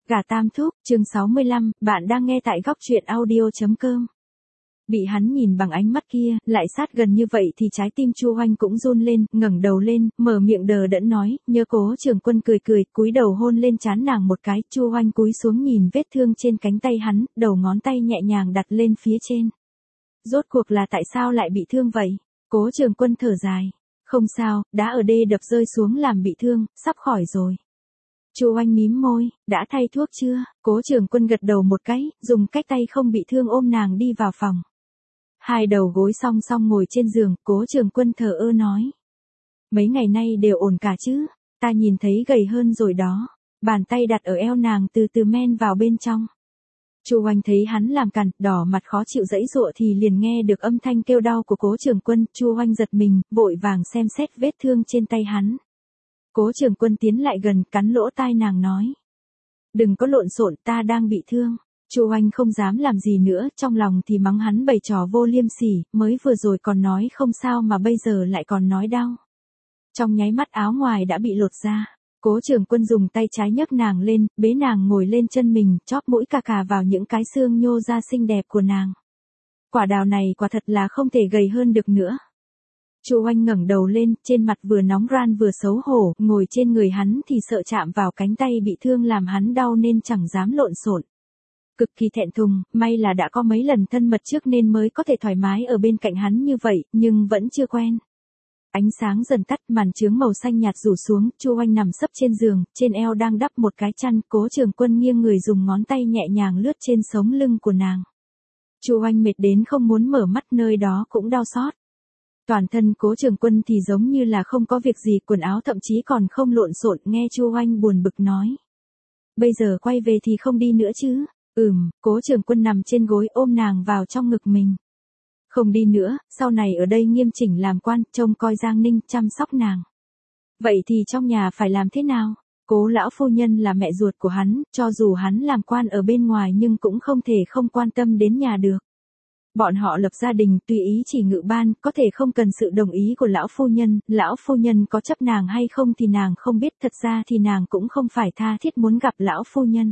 Gà Tam Thúc, chương 65, bạn đang nghe tại góc truyện audio.com. Bị hắn nhìn bằng ánh mắt kia, lại sát gần như vậy thì trái tim Chu Hoanh cũng run lên, ngẩng đầu lên, mở miệng đờ đẫn nói, nhớ Cố Trường Quân cười cười, cúi đầu hôn lên trán nàng một cái, Chu Hoanh cúi xuống nhìn vết thương trên cánh tay hắn, đầu ngón tay nhẹ nhàng đặt lên phía trên. Rốt cuộc là tại sao lại bị thương vậy? Cố Trường Quân thở dài. Không sao, đá ở đê đập rơi xuống làm bị thương, sắp khỏi rồi. Chu Hoanh mím môi, đã thay thuốc chưa? Cố Trường Quân gật đầu một cái, dùng cách tay không bị thương ôm nàng đi vào phòng. Hai đầu gối song song ngồi trên giường, Cố Trường Quân thờ ơ nói. Mấy ngày nay đều ổn cả chứ, ta nhìn thấy gầy hơn rồi đó. Bàn tay đặt ở eo nàng từ từ men vào bên trong. Chu Hoanh thấy hắn làm cằn, đỏ mặt khó chịu giãy giụa thì liền nghe được âm thanh kêu đau của Cố Trường Quân, Chu Hoanh giật mình, vội vàng xem xét vết thương trên tay hắn. Cố Trường Quân tiến lại gần, cắn lỗ tai nàng nói. Đừng có lộn xộn, ta đang bị thương. Chu Hoanh không dám làm gì nữa, trong lòng thì mắng hắn bày trò vô liêm sỉ, mới vừa rồi còn nói không sao mà bây giờ lại còn nói đau. Trong nháy mắt áo ngoài đã bị lột ra. Cố Trường Quân dùng tay trái nhấc nàng lên, bế nàng ngồi lên chân mình, chóp mũi cà cà vào những cái xương nhô ra xinh đẹp của nàng. Quả đào này quả thật là không thể gầy hơn được nữa. Chu Hoanh ngẩng đầu lên, trên mặt vừa nóng ran vừa xấu hổ, ngồi trên người hắn thì sợ chạm vào cánh tay bị thương làm hắn đau nên chẳng dám lộn xộn. Cực kỳ thẹn thùng, may là đã có mấy lần thân mật trước nên mới có thể thoải mái ở bên cạnh hắn như vậy, nhưng vẫn chưa quen. Ánh sáng dần tắt, màn chướng màu xanh nhạt rủ xuống, Chu Hoanh nằm sấp trên giường, trên eo đang đắp một cái chăn, Cố Trường Quân nghiêng người dùng ngón tay nhẹ nhàng lướt trên sống lưng của nàng. Chu Hoanh mệt đến không muốn mở mắt, nơi đó cũng đau xót. Toàn thân Cố Trường Quân thì giống như là không có việc gì, quần áo thậm chí còn không lộn xộn, nghe Chu Hoanh buồn bực nói. Bây giờ quay về thì không đi nữa chứ? Cố Trường Quân nằm trên gối ôm nàng vào trong ngực mình. Không đi nữa, sau này ở đây nghiêm chỉnh làm quan, trông coi Giang Ninh, chăm sóc nàng. Vậy thì trong nhà phải làm thế nào? Cố lão phu nhân là mẹ ruột của hắn, cho dù hắn làm quan ở bên ngoài nhưng cũng không thể không quan tâm đến nhà được. Bọn họ lập gia đình tùy ý chỉ ngự ban, có thể không cần sự đồng ý của lão phu nhân có chấp nàng hay không thì nàng không biết, thật ra thì nàng cũng không phải tha thiết muốn gặp lão phu nhân.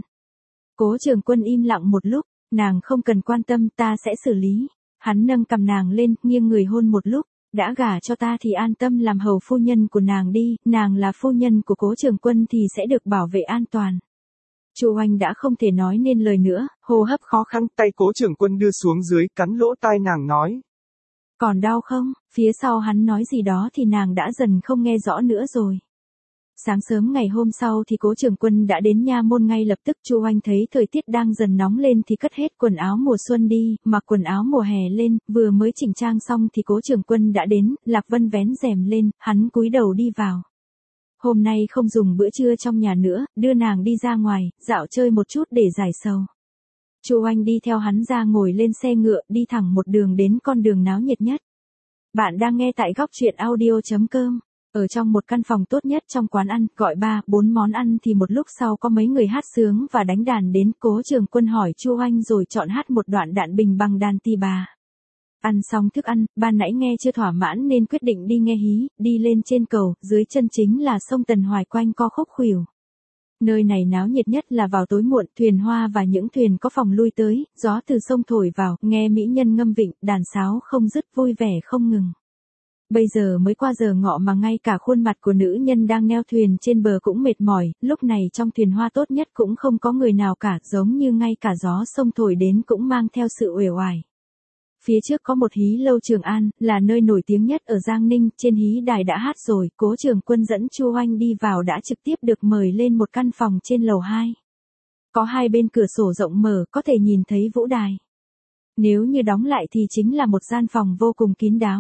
Cố Trường Quân im lặng một lúc, nàng không cần quan tâm, ta sẽ xử lý. Hắn nâng cằm nàng lên, nghiêng người hôn một lúc, đã gả cho ta thì an tâm làm hầu phu nhân của nàng đi, nàng là phu nhân của Cố Trường Quân thì sẽ được bảo vệ an toàn. Chu Hoanh đã không thể nói nên lời nữa, hô hấp khó khăn, tay Cố Trường Quân đưa xuống dưới, cắn lỗ tai nàng nói. Còn đau không? Phía sau hắn nói gì đó thì nàng đã dần không nghe rõ nữa rồi. Sáng sớm ngày hôm sau thì Cố Trường Quân đã đến nha môn ngay lập tức. Chu Hoanh thấy thời tiết đang dần nóng lên thì cất hết quần áo mùa xuân đi, mặc quần áo mùa hè lên, vừa mới chỉnh trang xong thì Cố Trường Quân đã đến, Lạc Vân vén rèm lên, hắn cúi đầu đi vào. Hôm nay không dùng bữa trưa trong nhà nữa, đưa nàng đi ra ngoài, dạo chơi một chút để giải sầu. Chu Hoanh đi theo hắn ra ngồi lên xe ngựa, đi thẳng một đường đến con đường náo nhiệt nhất. Bạn đang nghe tại góc truyện audio.com. Ở trong một căn phòng tốt nhất trong quán ăn, gọi 3-4 món ăn thì một lúc sau có mấy người hát sướng và đánh đàn đến. Cố Trường Quân hỏi Chu Hoanh rồi chọn hát một đoạn đạn bình bằng đàn tỳ bà. Ăn xong thức ăn, ban nãy nghe chưa thỏa mãn nên quyết định đi nghe hí, đi lên trên cầu, dưới chân chính là sông Tần Hoài quanh co khúc khuỷu. Nơi này náo nhiệt nhất là vào tối muộn, thuyền hoa và những thuyền có phòng lui tới, gió từ sông thổi vào, nghe mỹ nhân ngâm vịnh, đàn sáo không dứt, vui vẻ không ngừng. Bây giờ mới qua giờ ngọ mà ngay cả khuôn mặt của nữ nhân đang neo thuyền trên bờ cũng mệt mỏi, lúc này trong thuyền hoa tốt nhất cũng không có người nào cả, giống như ngay cả gió sông thổi đến cũng mang theo sự uể oải. Phía trước có một hí lâu Trường An, là nơi nổi tiếng nhất ở Giang Ninh, trên hí đài đã hát rồi, Cố Trường Quân dẫn Chu Hoanh đi vào đã trực tiếp được mời lên một căn phòng trên lầu 2. Có hai bên cửa sổ rộng mở, có thể nhìn thấy vũ đài. Nếu như đóng lại thì chính là một gian phòng vô cùng kín đáo.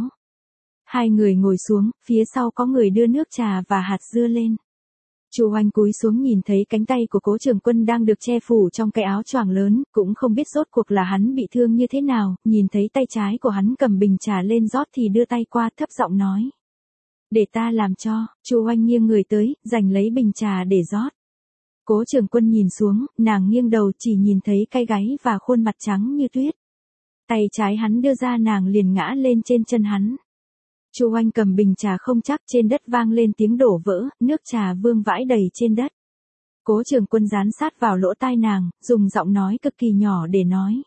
Hai người ngồi xuống, phía sau có người đưa nước trà và hạt dưa lên. Chu Hoanh cúi xuống nhìn thấy cánh tay của Cố Trường Quân đang được che phủ trong cái áo choàng lớn, cũng không biết rốt cuộc là hắn bị thương như thế nào, nhìn thấy tay trái của hắn cầm bình trà lên rót thì đưa tay qua, thấp giọng nói. Để ta làm cho. Chu Hoanh nghiêng người tới, giành lấy bình trà để rót. Cố Trường Quân nhìn xuống, nàng nghiêng đầu chỉ nhìn thấy cái gáy và khuôn mặt trắng như tuyết. Tay trái hắn đưa ra nàng liền ngã lên trên chân hắn. Chu Hoanh cầm bình trà không chắc, trên đất vang lên tiếng đổ vỡ, nước trà vương vãi đầy trên đất. Cố Trường Quân dán sát vào lỗ tai nàng, dùng giọng nói cực kỳ nhỏ để nói.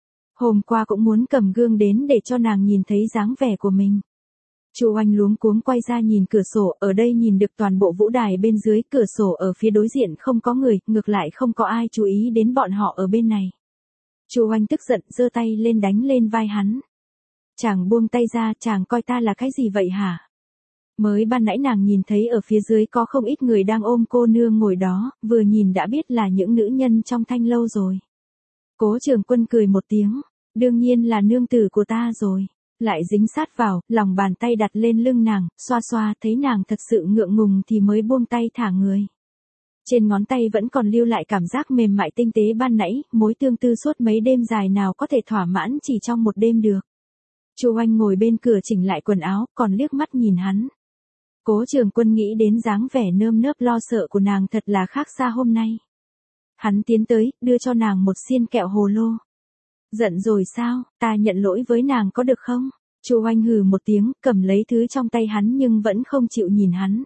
Hôm qua cũng muốn cầm gương đến để cho nàng nhìn thấy dáng vẻ của mình. Chu Oanh luống cuống quay ra nhìn cửa sổ, ở đây nhìn được toàn bộ vũ đài bên dưới, cửa sổ ở phía đối diện không có người, ngược lại không có ai chú ý đến bọn họ ở bên này. Chu Oanh tức giận giơ tay lên đánh lên vai hắn. Chàng buông tay ra, chàng coi ta là cái gì vậy hả? Mới ban nãy nàng nhìn thấy ở phía dưới có không ít người đang ôm cô nương ngồi đó, vừa nhìn đã biết là những nữ nhân trong thanh lâu rồi. Cố Trường Quân cười một tiếng, đương nhiên là nương tử của ta rồi. Lại dính sát vào, lòng bàn tay đặt lên lưng nàng, xoa xoa, thấy nàng thật sự ngượng ngùng thì mới buông tay thả người. Trên ngón tay vẫn còn lưu lại cảm giác mềm mại tinh tế ban nãy, mối tương tư suốt mấy đêm dài nào có thể thỏa mãn chỉ trong một đêm được. Chu Oanh ngồi bên cửa chỉnh lại quần áo, còn liếc mắt nhìn hắn. Cố Trường Quân nghĩ đến dáng vẻ nơm nớp lo sợ của nàng thật là khác xa hôm nay. Hắn tiến tới, đưa cho nàng một xiên kẹo hồ lô. Giận rồi sao, ta nhận lỗi với nàng có được không? Chu Oanh hừ một tiếng, cầm lấy thứ trong tay hắn nhưng vẫn không chịu nhìn hắn.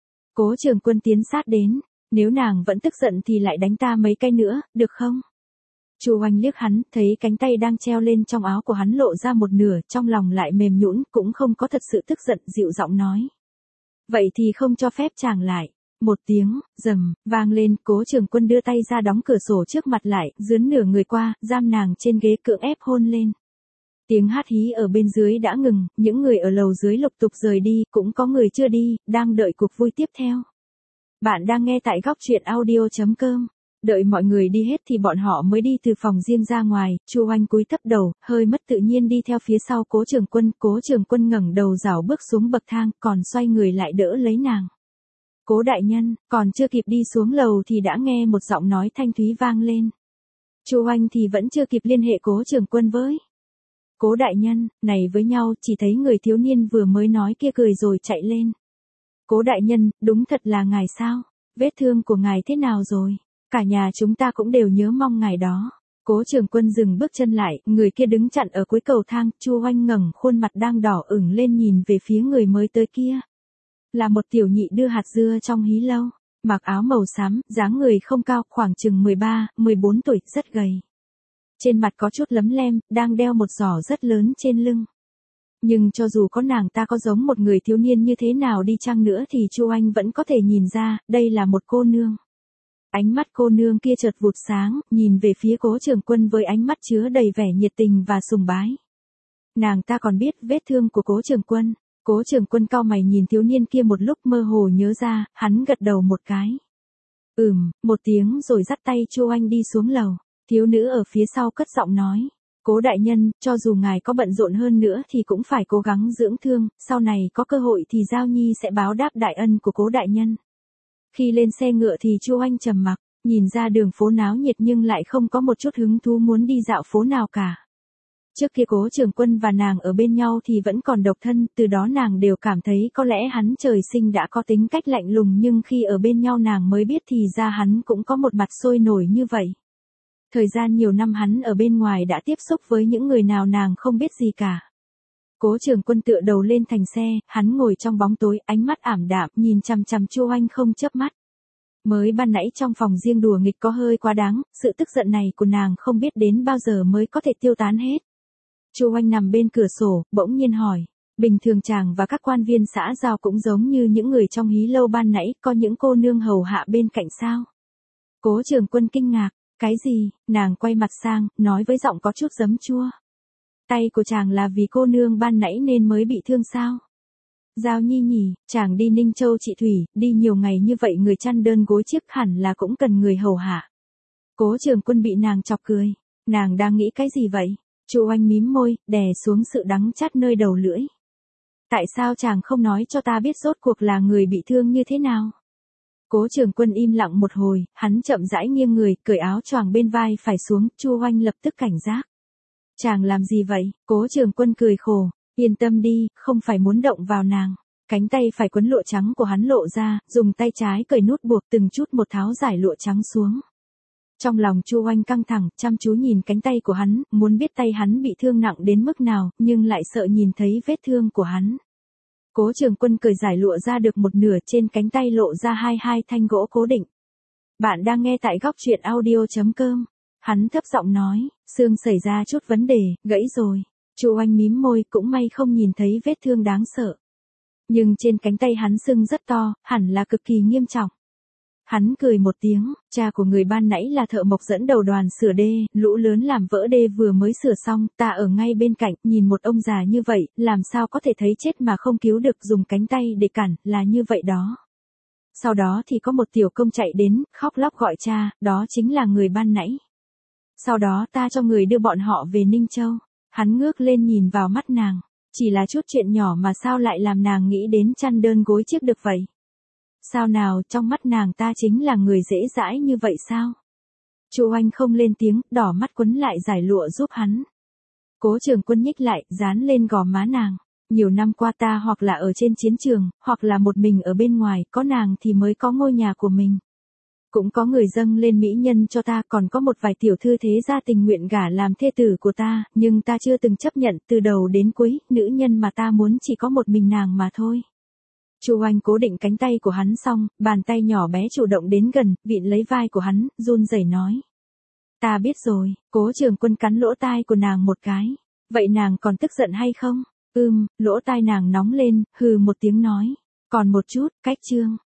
Cố Trường Quân tiến sát đến, nếu nàng vẫn tức giận thì lại đánh ta mấy cái nữa, được không? Chu Oanh liếc hắn, thấy cánh tay đang treo lên trong áo của hắn lộ ra một nửa, trong lòng lại mềm nhũn, cũng không có thật sự tức giận, dịu giọng nói. Vậy thì không cho phép chàng lại. Một tiếng, rầm, vang lên, Cố Trường Quân đưa tay ra đóng cửa sổ trước mặt lại, dướn nửa người qua, giam nàng trên ghế cưỡng ép hôn lên. Tiếng hát hí ở bên dưới đã ngừng, những người ở lầu dưới lục tục rời đi, cũng có người chưa đi, đang đợi cuộc vui tiếp theo. Bạn đang nghe tại góc truyện audio.com. Đợi mọi người đi hết thì bọn họ mới đi từ phòng riêng ra ngoài, Chu Oanh cúi thấp đầu, hơi mất tự nhiên đi theo phía sau Cố Trường Quân. Cố Trường Quân ngẩng đầu rảo bước xuống bậc thang, còn xoay người lại đỡ lấy nàng. Cố đại nhân, còn chưa kịp đi xuống lầu thì đã nghe một giọng nói thanh thúy vang lên. Chu Oanh thì vẫn chưa kịp liên hệ Cố Trường Quân với. Cố đại nhân, này với nhau, chỉ thấy người thiếu niên vừa mới nói kia cười rồi chạy lên. Cố đại nhân, đúng thật là ngài sao? Vết thương của ngài thế nào rồi? Cả nhà chúng ta cũng đều nhớ mong ngài đó. Cố Trường Quân dừng bước chân lại, người kia đứng chặn ở cuối cầu thang, Chu Oanh ngẩng khuôn mặt đang đỏ ửng lên nhìn về phía người mới tới kia. Là một tiểu nhị đưa hạt dưa trong hí lâu, mặc áo màu xám, dáng người không cao, khoảng chừng 13, 14 tuổi, rất gầy. Trên mặt có chút lấm lem, đang đeo một giỏ rất lớn trên lưng. Nhưng cho dù có nàng ta có giống một người thiếu niên như thế nào đi chăng nữa thì Chu Oanh vẫn có thể nhìn ra, đây là một cô nương. Ánh mắt cô nương kia chợt vụt sáng, nhìn về phía Cố Trường Quân với ánh mắt chứa đầy vẻ nhiệt tình và sùng bái. Nàng ta còn biết vết thương của Cố Trường Quân. Cố Trường Quân cau mày nhìn thiếu niên kia một lúc mơ hồ nhớ ra, hắn gật đầu một cái. Một tiếng rồi dắt tay Chu Oanh đi xuống lầu. Thiếu nữ ở phía sau cất giọng nói. Cố đại nhân, cho dù ngài có bận rộn hơn nữa thì cũng phải cố gắng dưỡng thương, sau này có cơ hội thì Giao Nhi sẽ báo đáp đại ân của cố đại nhân. Khi lên xe ngựa thì Chu Oanh trầm mặc, nhìn ra đường phố náo nhiệt nhưng lại không có một chút hứng thú muốn đi dạo phố nào cả. Trước kia Cố Trường Quân và nàng ở bên nhau thì vẫn còn độc thân, từ đó nàng đều cảm thấy có lẽ hắn trời sinh đã có tính cách lạnh lùng, nhưng khi ở bên nhau nàng mới biết thì ra hắn cũng có một mặt sôi nổi như vậy. Thời gian nhiều năm hắn ở bên ngoài đã tiếp xúc với những người nào nàng không biết gì cả. Cố Trường Quân tựa đầu lên thành xe, hắn ngồi trong bóng tối, ánh mắt ảm đạm, nhìn chằm chằm Chu Oanh không chớp mắt. Mới ban nãy trong phòng riêng đùa nghịch có hơi quá đáng, sự tức giận này của nàng không biết đến bao giờ mới có thể tiêu tán hết. Chu Oanh nằm bên cửa sổ, bỗng nhiên hỏi, bình thường chàng và các quan viên xã giao cũng giống như những người trong hí lâu ban nãy, có những cô nương hầu hạ bên cạnh sao? Cố Trường Quân kinh ngạc, cái gì? Nàng quay mặt sang, nói với giọng có chút giấm chua. Tay của chàng là vì cô nương ban nãy nên mới bị thương sao? Giao Nhi nhỉ, chàng đi Ninh Châu trị thủy, đi nhiều ngày như vậy người chăn đơn gối chiếc hẳn là cũng cần người hầu hạ. Cố Trường Quân bị nàng chọc cười, nàng đang nghĩ cái gì vậy? Chu Oanh mím môi, đè xuống sự đắng chát nơi đầu lưỡi. Tại sao chàng không nói cho ta biết rốt cuộc là người bị thương như thế nào? Cố Trường Quân im lặng một hồi, hắn chậm rãi nghiêng người, cởi áo choàng bên vai phải xuống, Chu Oanh lập tức cảnh giác. Chàng làm gì vậy? Cố Trường Quân cười khổ, yên tâm đi, không phải muốn động vào nàng. Cánh tay phải quấn lụa trắng của hắn lộ ra, dùng tay trái cởi nút buộc từng chút một tháo giải lụa trắng xuống. Trong lòng Chu Oanh căng thẳng, chăm chú nhìn cánh tay của hắn, muốn biết tay hắn bị thương nặng đến mức nào, nhưng lại sợ nhìn thấy vết thương của hắn. Cố Trường Quân cởi giải lụa ra được một nửa, trên cánh tay lộ ra hai thanh gỗ cố định. Bạn đang nghe tại góc truyện audio.com. Hắn thấp giọng nói, xương xảy ra chút vấn đề, gãy rồi. Chu Oanh mím môi, cũng may không nhìn thấy vết thương đáng sợ. Nhưng trên cánh tay hắn sưng rất to, hẳn là cực kỳ nghiêm trọng. Hắn cười một tiếng, cha của người ban nãy là thợ mộc dẫn đầu đoàn sửa đê, lũ lớn làm vỡ đê vừa mới sửa xong, ta ở ngay bên cạnh, nhìn một ông già như vậy, làm sao có thể thấy chết mà không cứu được, dùng cánh tay để cản, là như vậy đó. Sau đó thì có một tiểu công chạy đến, khóc lóc gọi cha, đó chính là người ban nãy. Sau đó ta cho người đưa bọn họ về Ninh Châu. Hắn ngước lên nhìn vào mắt nàng. Chỉ là chút chuyện nhỏ mà sao lại làm nàng nghĩ đến chăn đơn gối chiếc được vậy? Sao nào, trong mắt nàng ta chính là người dễ dãi như vậy sao? Chu Oanh không lên tiếng, đỏ mắt quấn lại giải lụa giúp hắn. Cố Trường Quân nhích lại, dán lên gò má nàng. Nhiều năm qua ta hoặc là ở trên chiến trường, hoặc là một mình ở bên ngoài, có nàng thì mới có ngôi nhà của mình. Cũng có người dâng lên mỹ nhân cho ta, còn có một vài tiểu thư thế gia tình nguyện gả làm thê tử của ta, nhưng ta chưa từng chấp nhận, từ đầu đến cuối, nữ nhân mà ta muốn chỉ có một mình nàng mà thôi. Chu Oanh cố định cánh tay của hắn xong, bàn tay nhỏ bé chủ động đến gần, vịn lấy vai của hắn, run rẩy nói. Ta biết rồi. Cố Trường Quân cắn lỗ tai của nàng một cái. Vậy nàng còn tức giận hay không? Lỗ tai nàng nóng lên, hừ một tiếng nói. Còn một chút, cách chương.